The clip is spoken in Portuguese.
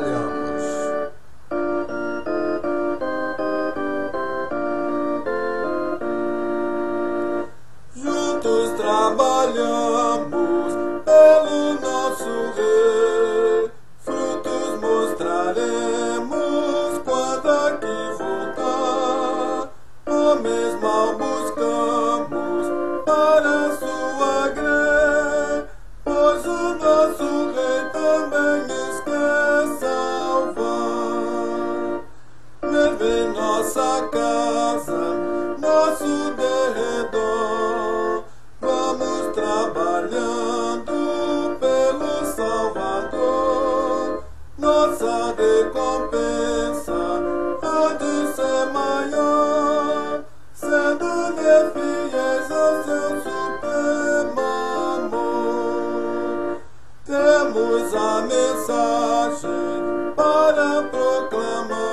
trabalhamos. Juntos trabalhamos pelo nosso Rei, frutos mostraremos quando aqui voltar. Homens mal buscamos para sua grei, pois o nosso Rei também nos quer salvar. Neve em nossa casa, nosso derredor, vamos trabalhando pelo Salvador. Nossa recompensa há de ser maior, sendo-lhe fiéis ao seu supremo amor. Temos a mensagem para proclamar.